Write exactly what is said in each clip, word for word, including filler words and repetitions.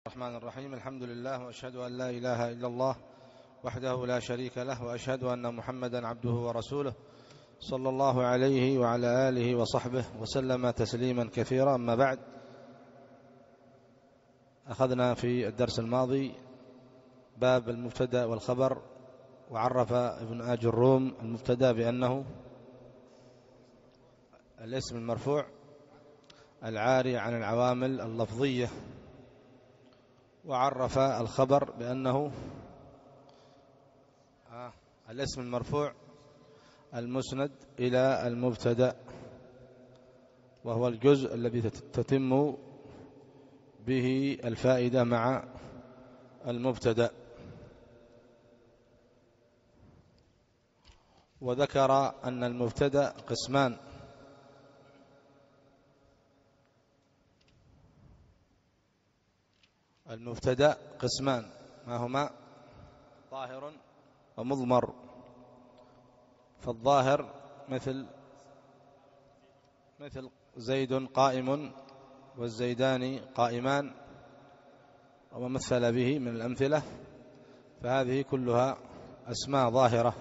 الرحمن الرحيم. الحمد لله، وأشهد أن لا إله إلا الله وحده لا شريك له، وأشهد أن محمدا عبده ورسوله صلى الله عليه وعلى آله وصحبه وسلم تسليما كثيرا. أما بعد، أخذنا في الدرس الماضي باب المبتدأ والخبر، وعرف ابن آج الروم المبتدأ بأنه الاسم المرفوع العاري عن العوامل اللفظية، وعرف الخبر بأنه آه الاسم المرفوع المسند إلى المبتدأ، وهو الجزء الذي تتم به الفائدة مع المبتدأ. وذكر أن المبتدأ قسمان: المبتدأ قسمان ما هما؟ ظاهر ومضمر. فالظاهر مثل مثل زيد قائم والزيدان قائمان، وما مثل به من الأمثلة، فهذه كلها أسماء ظاهرة.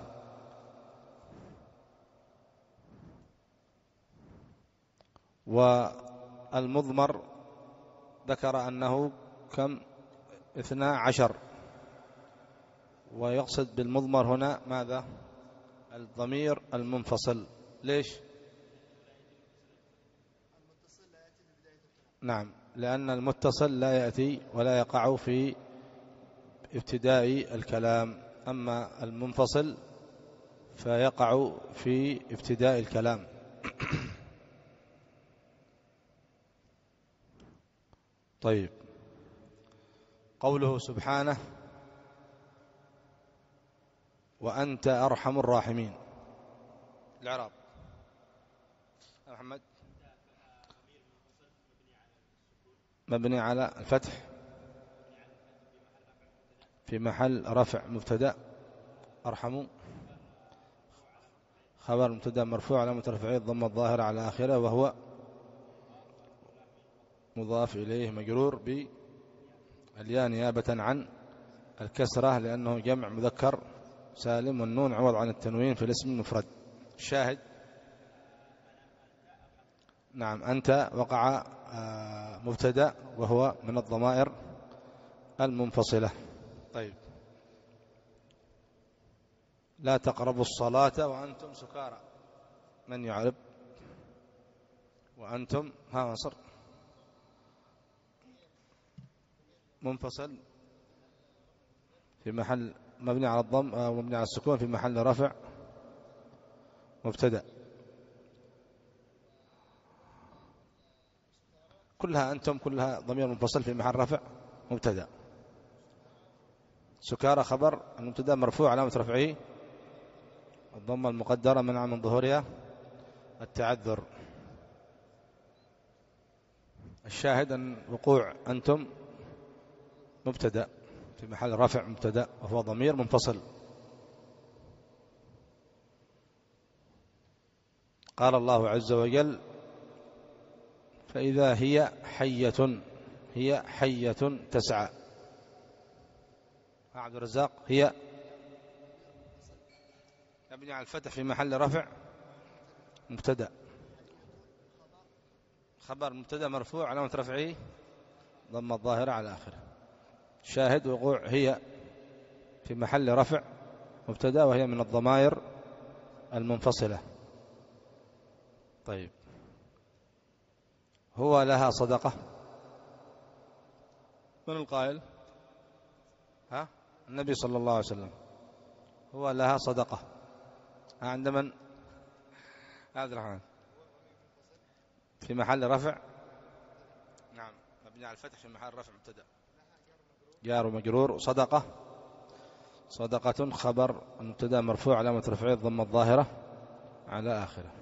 والمضمر ذكر أنه كم؟ اثنا عشر. ويقصد بالمضمر هنا ماذا؟ الضمير المنفصل. ليش؟ نعم، لأن المتصل لا يأتي ولا يقع في ابتداء الكلام، أما المنفصل فيقع في ابتداء الكلام. طيب، قوله سبحانه: وأنت أرحم الراحمين. الإعراب محمد. مبني على الفتح في محل رفع مبتدأ. أرحم خبر مبتدأ مرفوع علامة رفعه الضمة الظاهرة على آخره، وهو مضاف إليه مجرور بالياء نيابة عن الكسرة، لأنه جمع مذكر سالم، والنون عوض عن التنوين في الاسم المفرد. الشاهد: نعم، أنت وقع مبتدأ وهو من الضمائر المنفصلة. طيب، لا تقربوا الصلاة وأنتم سكارى. من يعرب؟ وأنتم ها مصر منفصل في محل مبني على الضم أو مبني على السكون في محل رفع مبتدأ. كلها أنتم كلها ضمير منفصل في محل رفع مبتدأ. سكارى خبر المبتدأ مرفوع علامة رفعه الضمة المقدرة منع من ظهورها التعذر. الشاهد أن وقوع أنتم مبتدأ في محل رفع مبتدأ، وهو ضمير منفصل. قال الله عز وجل: فإذا هي حية هي حية تسعى. عبد الرزاق. هي مبني على الفتح في محل رفع مبتدأ. خبر مبتدأ مرفوع علامة رفعه ضم الظاهرة على آخره. شاهد: وقوع هي في محل رفع مبتدأ، وهي من الضمائر المنفصلة. طيب، هو لها صدقة. من القائل؟ ها؟ النبي صلى الله عليه وسلم. هو لها صدقة. عند من؟ عبد الرحمن. في محل رفع. نعم، مبني على الفتح في محل رفع مبتدأ. جار ومجرور. صدقة صدقة خبر المبتدأ مرفوع علامة رفعه الضمة الظاهرة على آخره.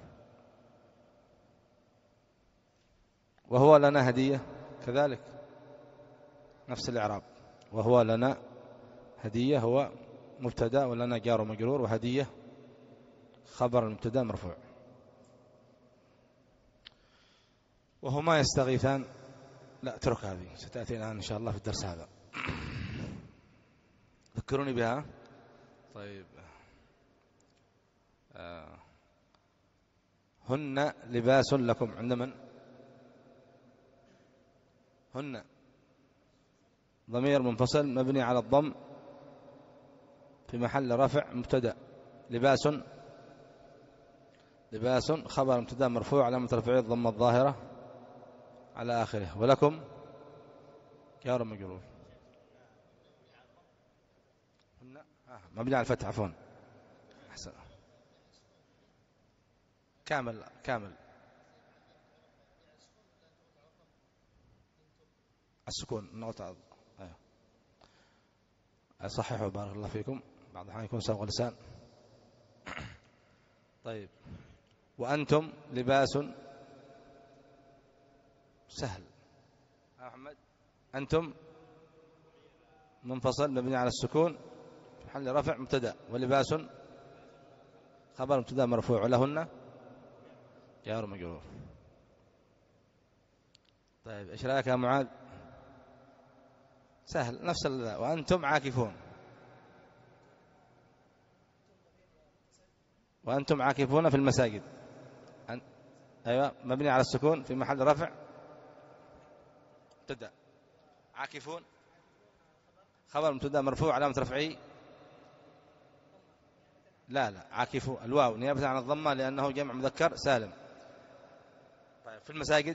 وهو لنا هدية كذلك نفس الإعراب. وهو لنا هدية هو مبتدأ، ولنا جار ومجرور، وهدية خبر المبتدأ مرفوع. وهما يستغيثان. لا اترك هذه، ستأتي الآن إن شاء الله في الدرس هذا. ذكروني بها. طيب آه. هن لباس لكم، عند من؟ هن ضمير منفصل مبني على الضم في محل رفع مبتدأ. لباس لباس خبر مبتدأ مرفوع علامة رفعه الضم الظاهرة على آخره. ولكم جار مجرور. هن آه. مبني على الفتح عفوا. أحسن. كامل كامل السكون النقطة. أيوه صححوا بارك الله فيكم، بعض الأحيان يكون سبق لسان. طيب وأنتم لباس سهل. أحمد أنتم منفصل مبني على السكون في محل رفع مبتدأ، ولباس خبر مبتدأ مرفوع، ولهن جار مجرور. طيب ايش رايك يا معاذ؟ سهل نفس ال... وأنتم عاكفون. وأنتم عاكفون في المساجد. أن... أيوة مبني على السكون في محل رفع مبتدأ. عاكفون خبر مبتدأ مرفوع علامة رفعه لا لا عاكفون الواو نيابة عن الضمة لأنه جمع مذكر سالم. طيب في المساجد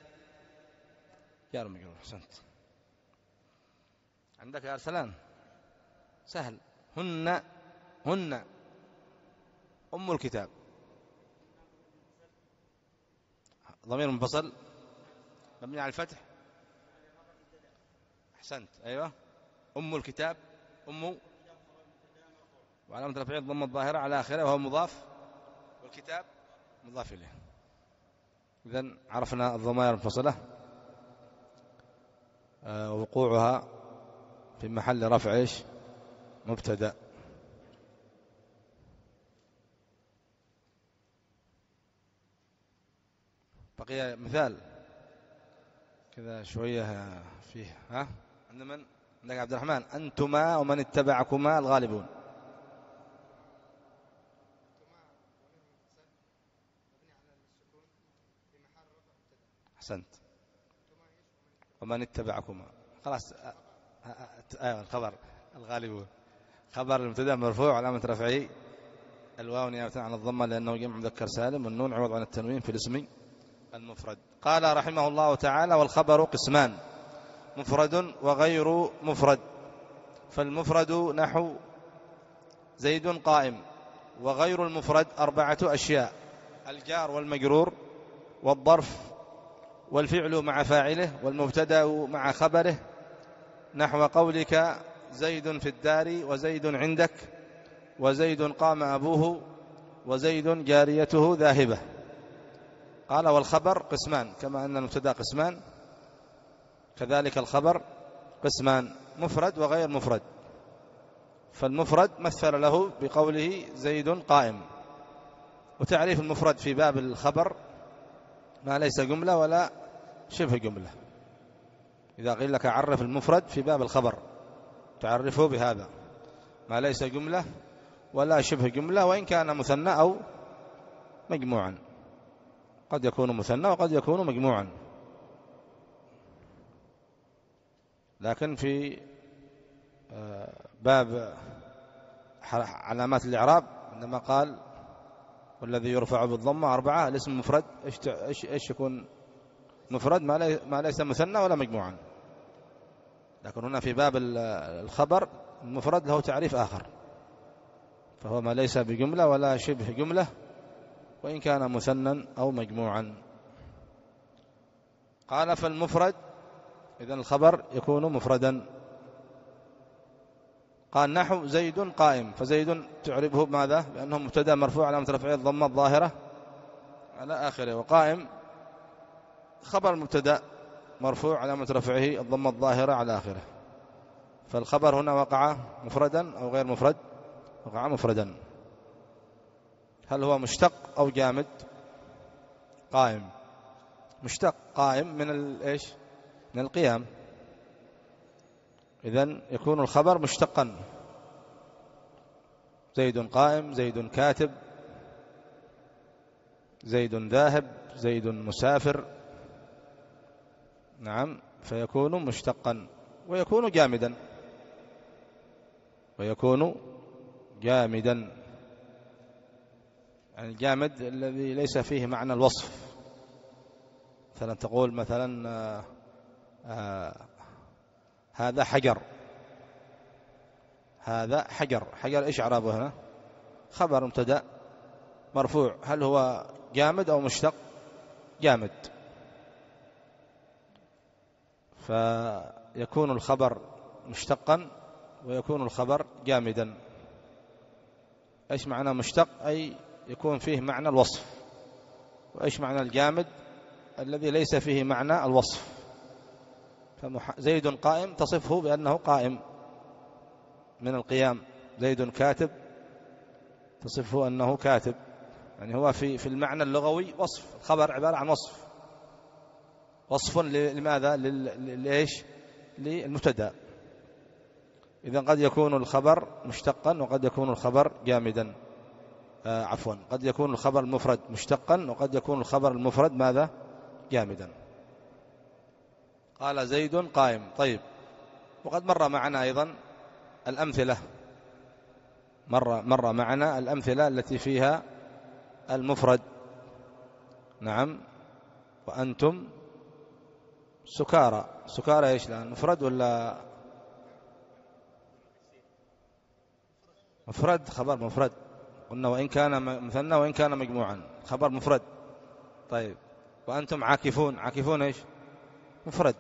جار مجرور. أحسنت. عندك يا أرسلان سهل. هن هن أم الكتاب ضمير منفصل مبني على الفتح. أحسنت أيوة أم الكتاب أم وعلامة رفعه الضمة الظاهرة على آخره وهو مضاف، والكتاب مضاف إليه. إذن عرفنا الضمائر المنفصلة آه وقوعها في محل رفع إيش؟ مبتدأ. بقي مثال كذا شوية فيه. ها عند من؟ عندك عبد الرحمن. أنتما ومن اتبعكما الغالبون. أحسنت. ومن اتبعكما خلاص. آه الخبر الغالبون خبر المبتدأ مرفوع علامة رفعه الواو نيابة عن الضمة لأنه جمع مذكر سالم، والنون عوض عن التنوين في الاسم المفرد. قال رحمه الله تعالى والخبر قسمان مفرد وغير مفرد. فالمفرد نحو زيد قائم، وغير المفرد أربعة أشياء: الجار والمجرور والظرف والفعل مع فاعله والمبتدأ مع خبره، نحو قولك زيد في الدار وزيد عندك وزيد قام أبوه وزيد جاريته ذاهبة. قال والخبر قسمان، كما أن المبتدأ قسمان كذلك الخبر قسمان مفرد وغير مفرد. فالمفرد مثل له بقوله زيد قائم. وتعريف المفرد في باب الخبر ما ليس جملة ولا شبه جملة. إذا قيل لك عرف المفرد في باب الخبر تعرفه بهذا: ما ليس جملة ولا شبه جملة، وإن كان مثنى أو مجموعا. قد يكون مثنى وقد يكون مجموعا. لكن في باب علامات الإعراب عندما قال والذي يرفع بالضمة أربعة، الاسم مفرد إيش إيش يكون مفرد؟ ما ليس مثنى ولا مجموعا. لكن هنا في باب الخبر المفرد له تعريف آخر، فهو ما ليس بجملة ولا شبه جملة وإن كان مثنى أو مجموعا. قال فالمفرد إذن الخبر يكون مفردا. قال نحو زيد قائم، فزيد تعربه بماذا؟ بأنه مبتدأ مرفوع علامة رفعه الضمة الظاهرة على آخره، وقائم خبر مبتدأ مرفوع علامة رفعه الضمة الظاهرة على آخره. فالخبر هنا وقع مفردا أو غير مفرد؟ وقع مفردا. هل هو مشتق أو جامد؟ قائم. مشتق قائم من الايش؟ من القيام. إذن يكون الخبر مشتقا. زيد قائم، زيد كاتب، زيد ذاهب، زيد مسافر. نعم، فيكون مشتقا ويكون جامدا، ويكون جامدا يعني الجامد الذي ليس فيه معنى الوصف. مثلا تقول مثلا آه آه هذا حجر، هذا حجر. حجر إيش إعرابه هنا؟ خبر مبتدأ مرفوع. هل هو جامد أو مشتق؟ جامد. فيكون الخبر مشتقا ويكون الخبر جامدا. إيش معنى مشتق؟ أي يكون فيه معنى الوصف. وإيش معنى الجامد؟ الذي ليس فيه معنى الوصف. زيد قائم تصفه بأنه قائم من القيام. زيد كاتب تصفه أنه كاتب. يعني هو في في المعنى اللغوي وصف. الخبر عبارة عن وصف. وصف لماذا؟ لإيش؟ للمبتدأ. إذا قد يكون الخبر مشتقا وقد يكون الخبر جامدا. آه عفوا قد يكون الخبر المفرد مشتقا وقد يكون الخبر المفرد ماذا؟ جامدا. قال زيد قائم. طيب، وقد مر معنا أيضا الأمثلة. مر مر معنا الأمثلة التي فيها المفرد. نعم. وأنتم سكارى. سكارى إيش الآن؟ مفرد ولا مفرد؟ خبر مفرد. قلنا وإن كان مثنى وإن كان مجموعا، خبر مفرد. طيب، وأنتم عاكفون. عاكفون إيش؟ مفرد.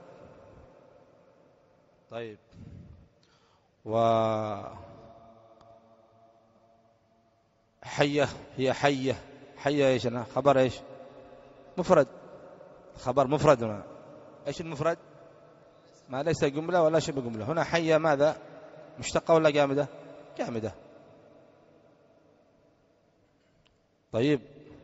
طيب، و حية هي حية. حية إيش أنا؟ خبر إيش؟ مفرد. خبر مفرد هنا. إيش المفرد؟ ما ليس جملة ولا شبه جملة. هنا حية ماذا؟ مشتقة ولا جامدة؟ جامدة. طيب،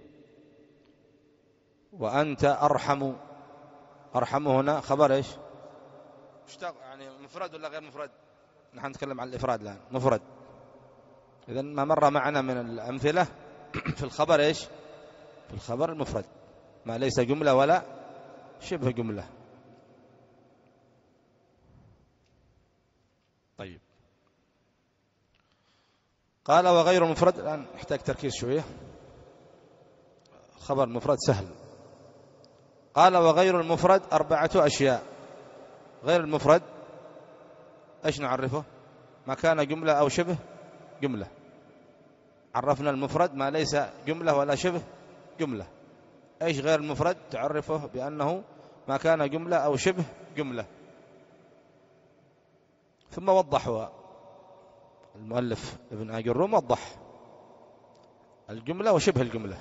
وأنت أرحم. أرحم هنا خبر إيش؟ مشتق يعني مفرد ولا غير مفرد؟ نحن نتكلم عن الإفراد الآن. مفرد. إذن ما مر معنا من الأمثلة في الخبر إيش؟ في الخبر المفرد ما ليس جملة ولا شبه جملة. طيب، قال وغير المفرد. الآن نحتاج تركيز شوية. خبر مفرد سهل. قال وغير المفرد أربعة أشياء. غير المفرد إيش نعرفه؟ ما كان جملة أو شبه جملة. عرفنا المفرد ما ليس جملة ولا شبه جملة. إيش غير المفرد؟ تعرفه بأنه ما كان جملة أو شبه جملة. ثم وضحها المؤلف ابن آج الروم. وضح الجملة وشبه الجملة.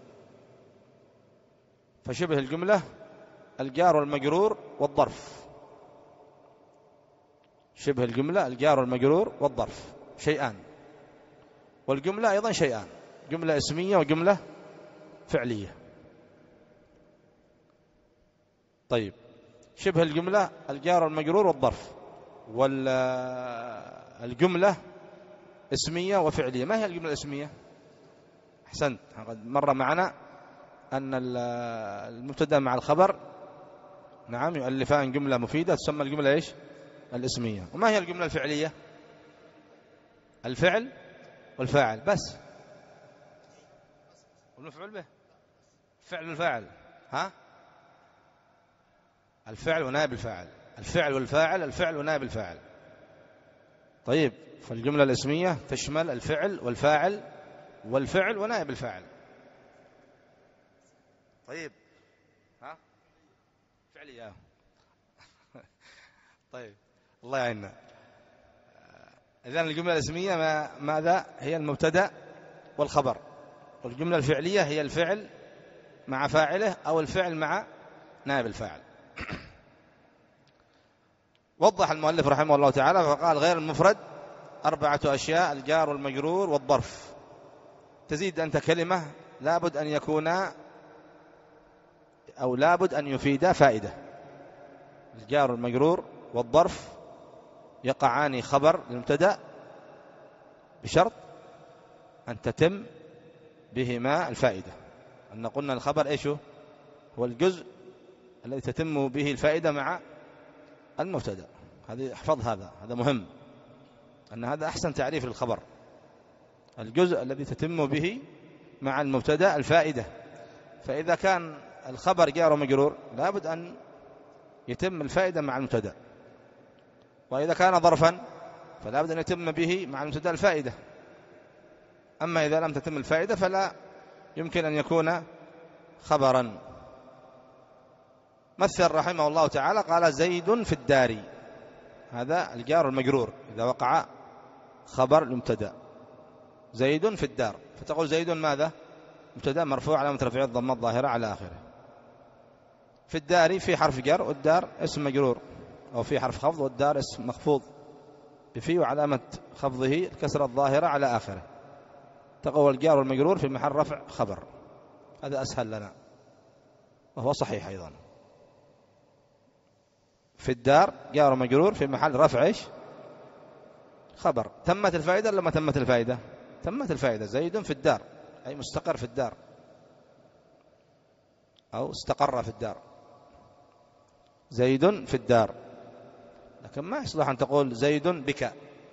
فشبه الجملة الجار والمجرور والظرف. شبه الجملة الجار والمجرور والظرف شيئان. والجملة أيضا شيئان، جملة اسمية وجملة فعلية. طيب، شبه الجملة الجار والمجرور والظرف. والجملة اسمية وفعلية. ما هي الجملة الاسمية؟ أحسنت. قد مر معنا أن المبتدأ مع الخبر نعم يؤلفان جملة مفيدة تسمى الجملة إيش؟ الاسمية. وما هي الجملة الفعلية؟ الفعل والفاعل بس. والمفعول به. الفعل والفاعل. ها؟ الفعل ونائب الفاعل. الفعل والفاعل. الفعل ونائب الفاعل. طيب، فالجملة الاسمية تشمل الفعل والفاعل والفعل ونائب الفاعل. طيب، ها؟ فعلية. طيب، الله يعيننا. إذن الجملة الاسمية ما ماذا؟ هي المبتدأ والخبر. والجملة الفعلية هي الفعل مع فاعله أو الفعل مع نائب الفاعل. وضح المؤلف رحمه الله تعالى فقال غير المفرد أربعة أشياء: الجار والمجرور والظرف. تزيد أنت كلمة لابد أن يكون أو لابد أن يفيد فائدة. الجار المجرور والظرف يقعان خبر للمبتدأ بشرط أن تتم بهما الفائدة. أن قلنا الخبر إيش هو الجزء الذي تتم به الفائدة مع المبتدأ. هذه احفظ هذا، هذا مهم، أن هذا أحسن تعريف للخبر، الجزء الذي تتم به مع المبتدأ الفائدة. فإذا كان الخبر جار ومجرور لابد أن يتم الفائدة مع المبتدأ، وإذا كان ظرفا فلابد أن يتم به مع المبتدأ الفائدة. أما إذا لم تتم الفائدة فلا يمكن أن يكون خبرا. مثل رحمه الله تعالى قال زيد في الدار، هذا الجار المجرور إذا وقع خبر المبتدأ، زيد في الدار، فتقول زيد ماذا؟ مبتدأ مرفوع علامة رفعه الضمة الظاهرة على آخره. في الدار في حرف جر، والدار اسم مجرور، أو في حرف خفض، والدار اسم مخفوض بفي وعلامة خفضه الكسرة الظاهرة على آخره. تقول الجار والمجرور في محل رفع خبر، هذا أسهل لنا وهو صحيح أيضا. في الدار جار ومجرور في محل رفع إيش؟ خبر. تمت الفائدة ولا ما تمت الفائدة؟ تمت الفائدة. زيد في الدار أي مستقر في الدار، أو استقر في الدار. زيد في الدار، لكن ما يصلح أن تقول زيد بك،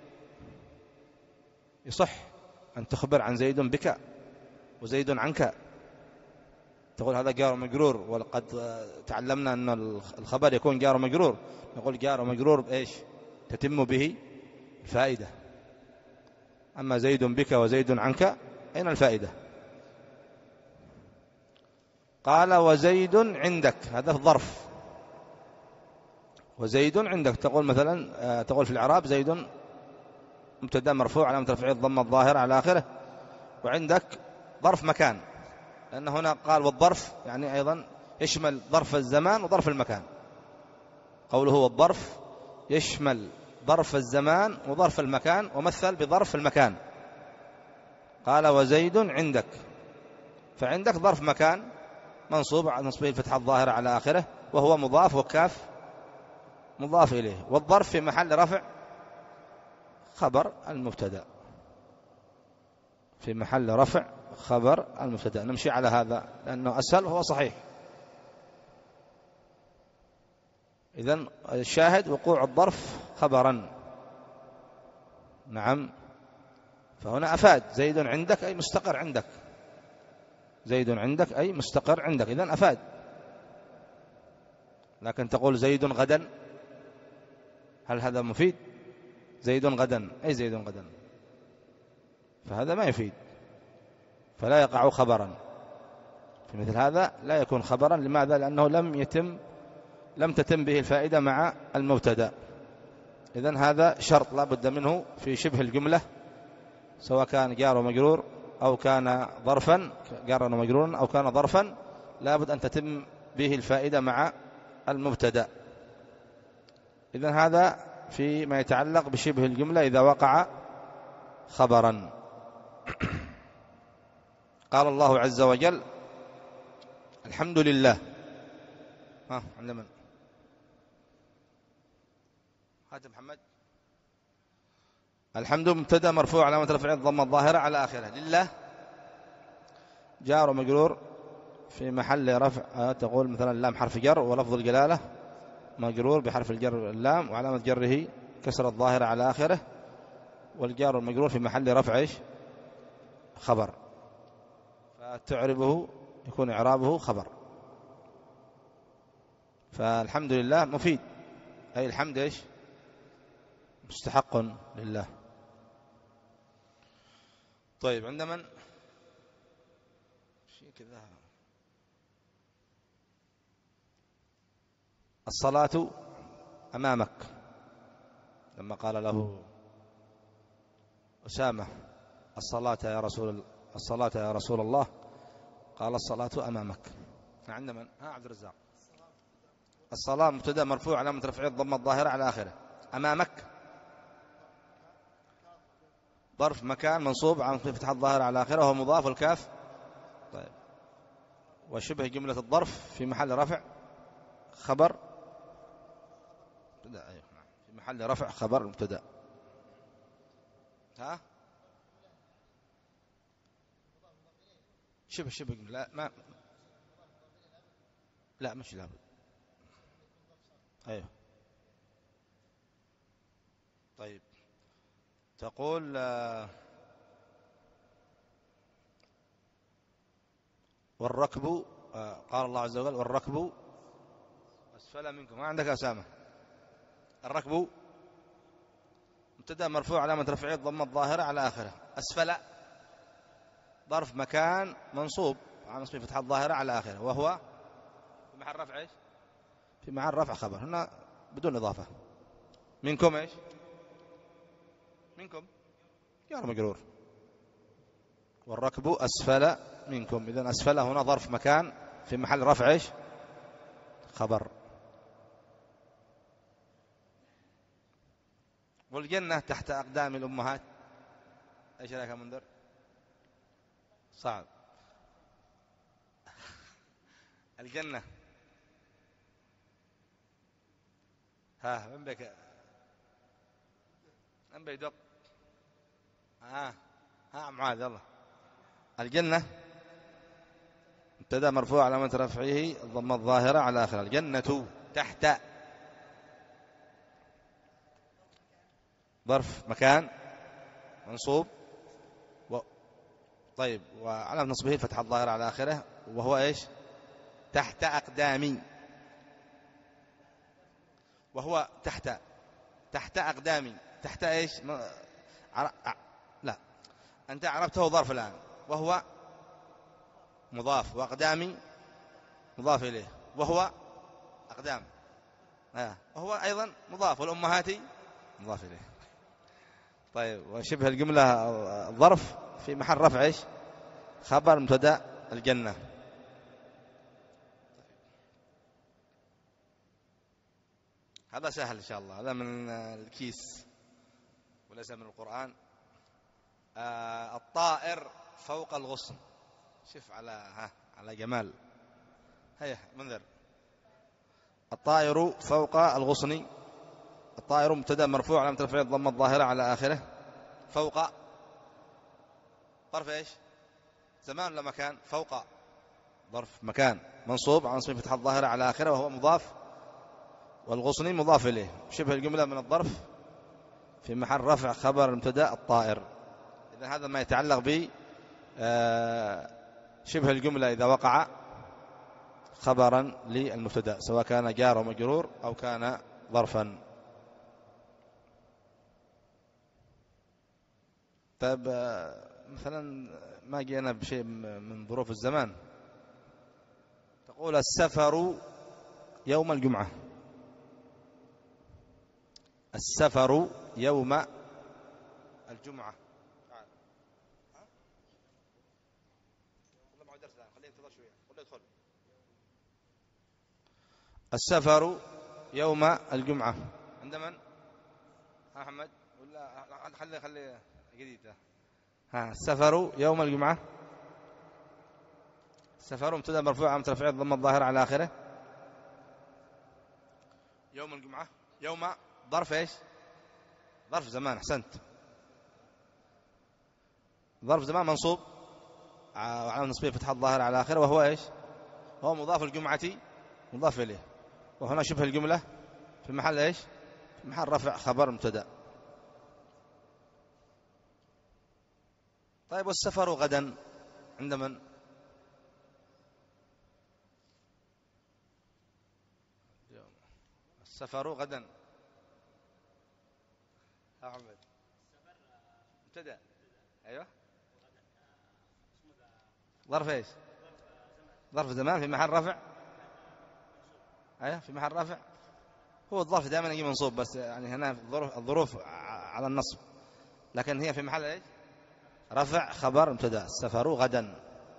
يصح أن تخبر عن زيد بك وزيد عنك، تقول هذا جار ومجرور، ولقد تعلمنا أن الخبر يكون جار ومجرور، نقول جار ومجرور بإيش؟ تتم به الفائدة. أما زيد بك وزيد عنك أين الفائدة؟ قال وزيد عندك، هذا الظرف، وزيد عندك. تقول مثلا، تقول في الإعراب زيد مبتدأ مرفوع علامة رفعه الضمة الظاهرة على آخره، وعندك ظرف مكان، لأن هنا قال والظرف يعني أيضا يشمل ظرف الزمان وظرف المكان. قوله والظرف يشمل ظرف الزمان وظرف المكان، ومثل بظرف المكان. قال وزيد عندك، فعندك ظرف مكان منصوب على نصبه الفتحة الظاهرة على آخره، وهو مضاف، وكاف مضاف إليه، والظرف في محل رفع خبر المبتدأ، في محل رفع خبر المبتدأ. نمشي على هذا لأنه أسهل وهو صحيح. إذن الشاهد وقوع الظرف خبرا. نعم، فهنا أفاد زيد عندك أي مستقر عندك، زيد عندك أي مستقر عندك، إذن أفاد. لكن تقول زيد غدا، هل هذا مفيد؟ زيد غدا أي زيد غدا، فهذا ما يفيد، فلا يقع خبرا. في مثل هذا لا يكون خبرا. لماذا؟ لأنه لم يتم لم تتم به الفائدة مع المبتدأ. إذن هذا شرط لا بد منه في شبه الجملة، سواء كان جار ومجرور أو كان ظرفا جارا ومجرورا أو كان ظرفا، لا بد أن تتم به الفائدة مع المبتدأ. إذن هذا فيما يتعلق بشبه الجملة إذا وقع خبرا. قال الله عز وجل الحمد لله. ها عند من؟ هات محمد. الحمد مبتدأ مرفوع علامة رفعه الضمة الظاهرة على آخره. لله جار ومجرور في محل رفع. تقول مثلا اللام حرف جر، ولفظ الجلالة مجرور بحرف الجر اللام، وعلامة جره كسر الظاهرة على آخره، والجار والمجرور في محل رفع إيش؟ خبر، فتعربه يكون إعرابه خبر. فالحمد لله مفيد، أي الحمد إيش؟ مستحق لله. طيب عند من؟ شيء كذا. الصلاة أمامك، لما قال له أسامة الصلاة يا رسول الصلاة يا رسول الله، قال الصلاة أمامك. عند من؟ ها عبد الرزاق. الصلاة مبتدأ مرفوع علامة رفعه الضمة الظاهرة على آخره. أمامك ظرف مكان منصوب على فتح الظاهرة على آخره، وهو مضاف، والكاف طيب، وشبه جملة الظرف في محل رفع خبر مبتدأ أيوه نعم في محل رفع خبر مبتدأ. ها شبه شبه لا ما لا مش لابد. أيوه طيب تقول والركب قال الله عز وجل والركب أسفل منكم. ما عندك أسامة؟ الركب مبتدأ مرفوع علامة رفعه الضمة الظاهرة على آخره. أسفل ظرف مكان منصوب على نصب فتحة الظاهرة على آخره وهو في محل رفع إيش؟ في محل رفع خبر هنا بدون إضافة. منكم إيش؟ منكم جار مجرور. والركب أسفل منكم إذن أسفل هنا ظرف مكان في محل رفع إيش؟ خبر. والجنة تحت أقدام الأمهات إيش رأيك يا منذر؟ صعب. الجنة ها من بك من بيدق ها ها معاذ يلا. الجنة مبتدأ مرفوع علامة رفعه الضمة الظاهرة على آخره. الجنة تحت ظرف مكان منصوب و... طيب وعلامة نصبه الفتحة الظاهرة على آخره وهو إيش؟ تحت أقدامي. وهو تحت تحت أقدامي تحت إيش؟ م... عر... لا أنت عرفته ظرف الآن وهو مضاف وأقدامي مضاف إليه وهو أقدام آه. وهو أيضا مضاف والأمهات مضاف إليه. طيب وشبه الجملة ظرف في محل رفع إيش؟ خبر مبتدأ الجنة. هذا سهل إن شاء الله هذا من الكيس وليس من القرآن. آه الطائر فوق الغصن. شوف على ها على جمال. هيا منذر. الطائر فوق الغصن. الطائر مبتدأ مرفوع علامة رفعه الضمة الظاهرة على آخره. فوق ظرف ايش؟ زمان ولا مكان؟ فوق ظرف مكان منصوب على نصب فتحة الظاهرة على آخره وهو مضاف والغصن مضاف إليه. شبه الجملة من الظرف في محل رفع خبر مبتدأ الطائر. إذا هذا ما يتعلق ب شبه الجملة إذا وقع خبرا للمبتدأ سواء كان جار ومجرور أو كان ظرفا. طيب مثلا ما جينا بشيء من ظروف الزمان. تقول السفر يوم الجمعة. السفر يوم الجمعة. السفر يوم الجمعة عند من؟ ها محمد ولا خلي خلي جديد. ها السفر يوم الجمعة. السفر مبتدأ مرفوع علامة رفعه الضمة الظاهرة على آخره. يوم الجمعة يوم ظرف ايش؟ ظرف زمان. احسنت. ظرف زمان منصوب وعلامة نصبه فتحة الظاهرة على آخره وهو ايش؟ هو مضاف الجمعة مضاف إليه. وهنا شبه الجملة في محل ايش؟ في محل رفع خبر مبتدأ. طيب والسفر غدا عند من؟ السفر غدا أحمد مبتدأ. أيوة ظرف ايش؟ ظرف زمان في محل رفع. أيوة في محل رفع. هو الظرف دائما يجي منصوب بس يعني هنا الظروف الظروف على النصب لكن هي في محل ايش؟ رفع خبر مبتدأ. السفر غدا.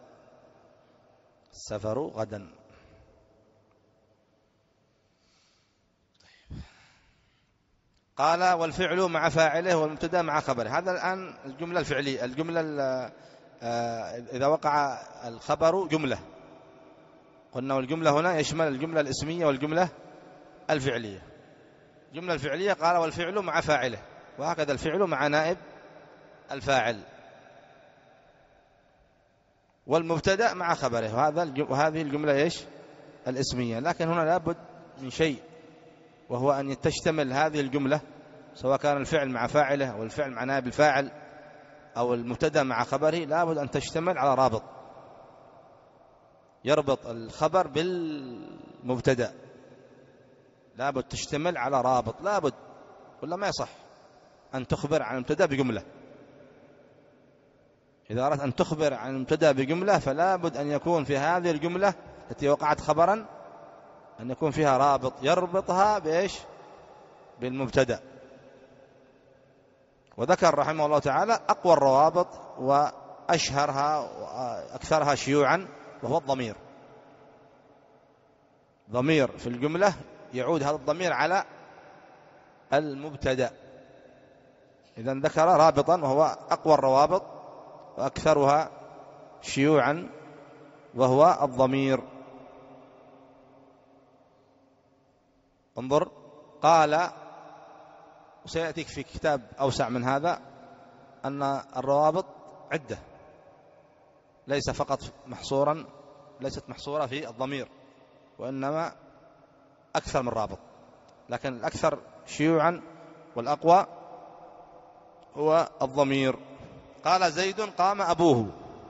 السفر غدا. قال والفعل مع فاعله والمبتدأ مع خبره. هذا الآن الجملة الفعلية. الجملة إذا وقع الخبر جملة قلنا والجملة هنا يشمل الجملة الاسمية والجملة الفعلية. الجملة الفعلية قال والفعل مع فاعله، وهكذا الفعل مع نائب الفاعل، والمبتدأ مع خبره، وهذا وهذه الجملة إيش؟ الاسمية. لكن هنا لابد من شيء، وهو أن تشتمل هذه الجملة سواء كان الفعل مع فاعله أو الفعل مع نائب الفاعل أو المبتدأ مع خبره، لابد أن تشتمل على رابط يربط الخبر بالمبتدأ، لابد تشتمل على رابط، لابد، ولا ما يصح أن تخبر عن المبتدأ بجملة. إذا أردت أن تخبر عن المبتدأ بجملة فلا بد أن يكون في هذه الجملة التي وقعت خبرا أن يكون فيها رابط يربطها بإيش؟ بالمبتدأ. وذكر رحمه الله تعالى أقوى الروابط وأشهرها وأكثرها شيوعا وهو الضمير. ضمير في الجملة يعود هذا الضمير على المبتدأ، إذن ذكر رابطا وهو أقوى الروابط وأكثرها شيوعا وهو الضمير. انظر، قال، وسيأتيك في كتاب أوسع من هذا، أن الروابط عدة، ليس فقط محصورا ليست محصورة في الضمير، وإنما أكثر من رابط، لكن الأكثر شيوعا والأقوى هو الضمير. قال زيد قام أبوه،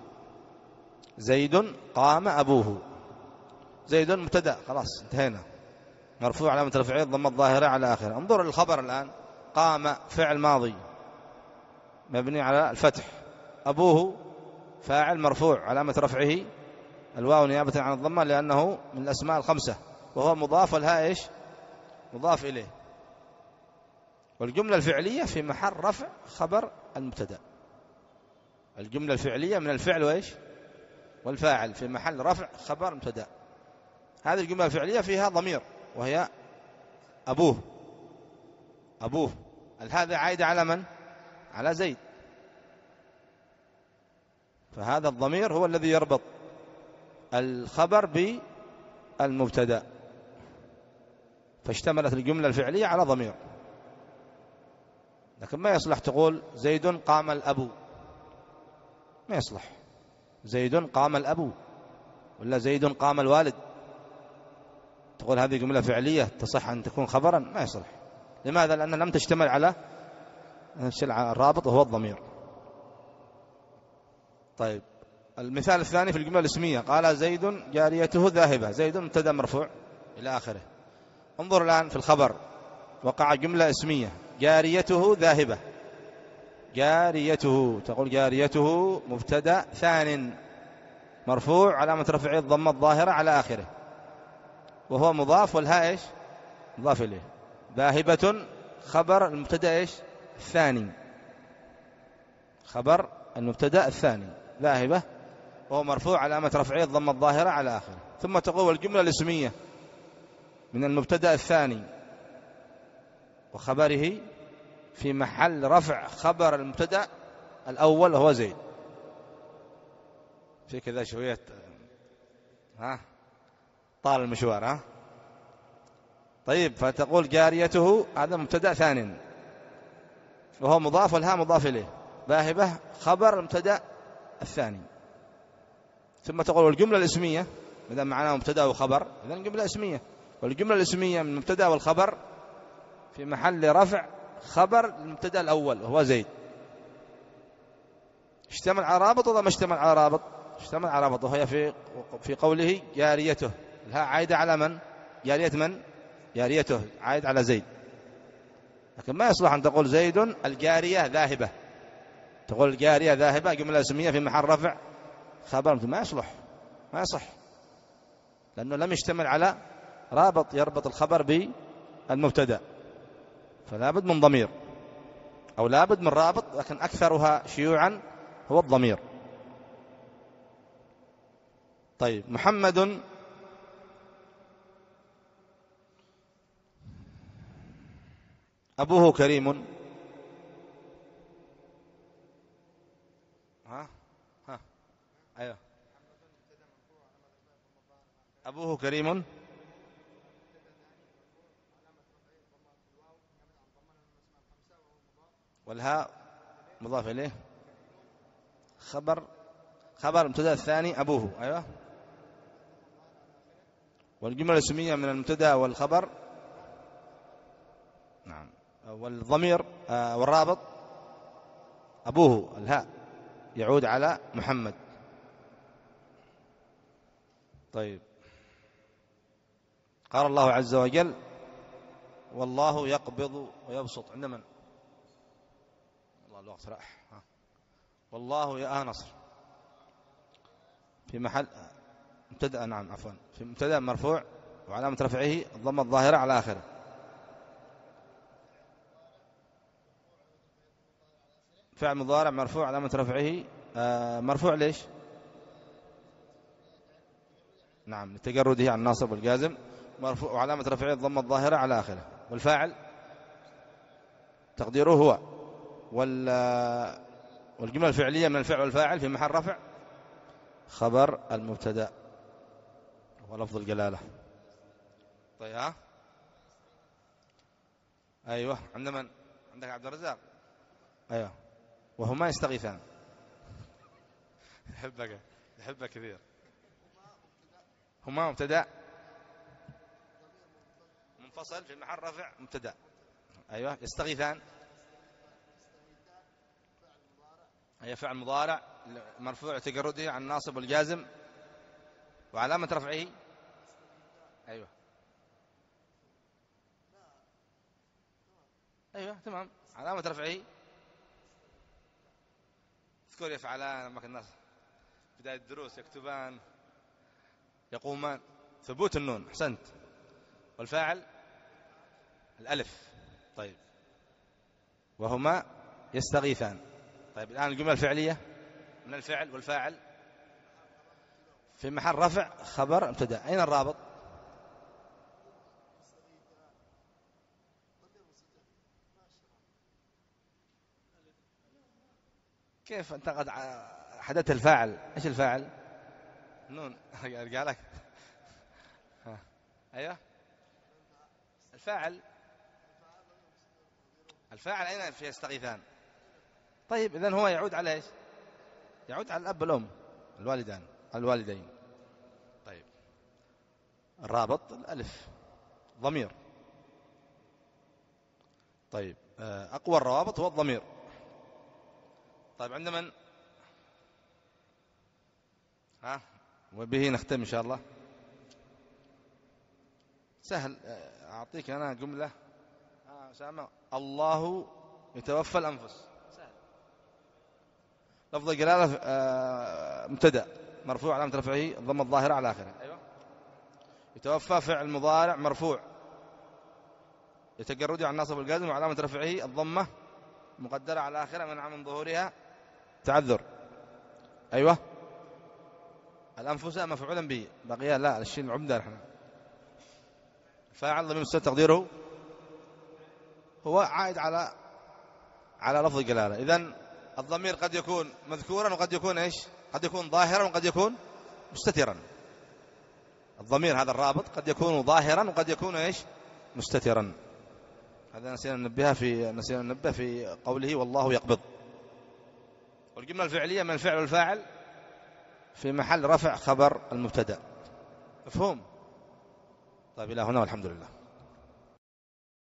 زيد قام أبوه، زيد مبتدأ خلاص انتهينا، مرفوع علامة رفعه الضمة الظاهرة على آخره. انظر للخبر الآن، قام فعل ماضي مبني على الفتح، أبوه فاعل مرفوع علامة رفعه الواو نيابة عن الضمة لأنه من الأسماء الخمسة، وهو مضاف والهاء إيش؟ مضاف إليه. والجملة الفعلية في محل رفع خبر المبتدأ، الجملة الفعلية من الفعل وإيش؟ والفاعل في محل رفع خبر مبتدأ. هذه الجملة الفعلية فيها ضمير وهي أبوه، أبوه هذا عائد على من؟ على زيد، فهذا الضمير هو الذي يربط الخبر بالمبتدأ، فاشتملت الجملة الفعلية على ضمير. لكن ما يصلح تقول زيد قام الأبو، ما يصلح زيد قام الأبو ولا زيد قام الوالد، تقول هذه جملة فعلية تصح أن تكون خبرا، ما يصلح. لماذا؟ لأنها لم تشتمل على الرابط وهو الضمير. طيب، المثال الثاني في الجملة الاسمية، قال زيد جاريته ذاهبة، زيد مبتدأ مرفوع إلى آخره. انظر الآن في الخبر، وقع جملة اسمية جاريته ذاهبة، جاريته، تقول جاريته مبتدأ ثان مرفوع علامة رفعه الضمة الظاهرة على آخره، وهو مضاف والهاء إيش؟ مضاف إليه. ذاهبة خبر المبتدأ إيش؟ الثاني، خبر المبتدأ الثاني ذاهبة، وهو مرفوع علامة رفعه الضمة الظاهرة على آخره. ثم تقول الجملة الاسمية من المبتدأ الثاني وخبره في محل رفع خبر المبتدأ الأول وهو زيد. في كذا شوية ها طال المشوار ها. طيب، فتقول جاريته هذا مبتدأ ثاني وهو مضاف والها مضاف إليه، ذاهبة خبر المبتدأ الثاني. ثم تقول الجملة الاسمية إذا معناه مبتدأ وخبر، إذا الجملة اسمية، والجملة الاسمية من المبتدأ والخبر في محل رفع خبر المبتدأ الأول وهو زيد. اشتمل على رابط ولا ما اشتمل على رابط؟ اشتمل على رابط، وهي في في قوله جاريته، الها عايدة على من؟ جارية من؟ جاريته عايد على زيد. لكن ما يصلح أن تقول زيد الجارية ذاهبة، تقول الجارية ذاهبة جملة اسمية في محل رفع خبر، ما يصلح، ما يصح، لأنه لم يشتمل على رابط يربط الخبر بالمبتدأ، فلا بد من ضمير أو لا بد من رابط، لكن أكثرها شيوعا هو الضمير. طيب، محمد أبوه كريم، ها ها أيوه، أبوه كريم والهاء مضاف إليه خبر خبر المبتدا الثاني أبوه. أيوة. والجملة الاسمية من المبتدا والخبر نعم والضمير آه والرابط أبوه الهاء يعود على محمد. طيب قال الله عز وجل والله يقبض ويبسط عند من؟ والله الوقت راح. والله يا نصر في محل مبتدا نعم عفوا في مبتدا مرفوع وعلامة رفعه الضمة الظاهرة على آخره. فعل مضارع مرفوع علامة رفعه آه مرفوع ليش؟ نعم لتجرده عن الناصب والجازم مرفوع وعلامة رفعه الضمة الظاهرة على آخره. والفاعل تقديره هو وال والجملة الفعلية من الفعل والفاعل في محل رفع خبر المبتدا ولفظ الجلالة. طيب ها أيوة عند من؟ عندك عبد الرزاق. أيوة وهما يستغيثان. يحبك يحبك كثير. هما مبتدا منفصل في محل رفع مبتدا. أيوة يستغيثان هي فعل مضارع مرفوع تجرده عن الناصب والجازم وعلامة رفعه أيوة أيوة تمام علامة رفعه اذكر يفعلان لما الناس بداية الدروس يكتبان يقومان ثبوت النون أحسنت. والفاعل الألف. طيب وهما يستغيثان. طيب الآن الجملة الفعلية من الفعل والفاعل في محل رفع خبر ابتدأ. أين الرابط؟ كيف أنت قد حددت الفاعل؟ إيش الفاعل؟ نون قال لك أيوة الفاعل الفاعل أين في يستغيثان؟ طيب إذن هو يعود على إيش؟ يعود على الأب والأم الوالدان الوالدين. طيب الرابط الألف ضمير. طيب أقوى الروابط هو الضمير. طيب عند من؟ ها وبه نختم إن شاء الله. سهل أعطيك أنا جملة آه سامع الله يتوفى الأنفس سهل. لفظ الجلالة آه مبتدأ مرفوع علامة رفعه الضمة الظاهرة على آخره. أيوة. يتوفى فعل مضارع مرفوع يتجرد عن الناصب والجازم وعلامة رفعه الضمة مقدرة على آخره منع من ظهورها تعذر. أيوة. الأنفس مفعولا به بقي لا الشيء العمدة نحن فاعل ضمير مستتر تقديره هو عائد على على لفظ الجلالة. إذن الضمير قد يكون مذكورا وقد يكون إيش؟ قد يكون ظاهرا وقد يكون مستترا. الضمير هذا الرابط قد يكون ظاهرا وقد يكون إيش؟ مستترا. هذا نسينا ننبه في نسينا ننبه في قوله والله يقبض. والجملة الفعلية من الفعل والفاعل في محل رفع خبر المبتدأ. مفهوم؟ طيب إلى هنا والحمد لله.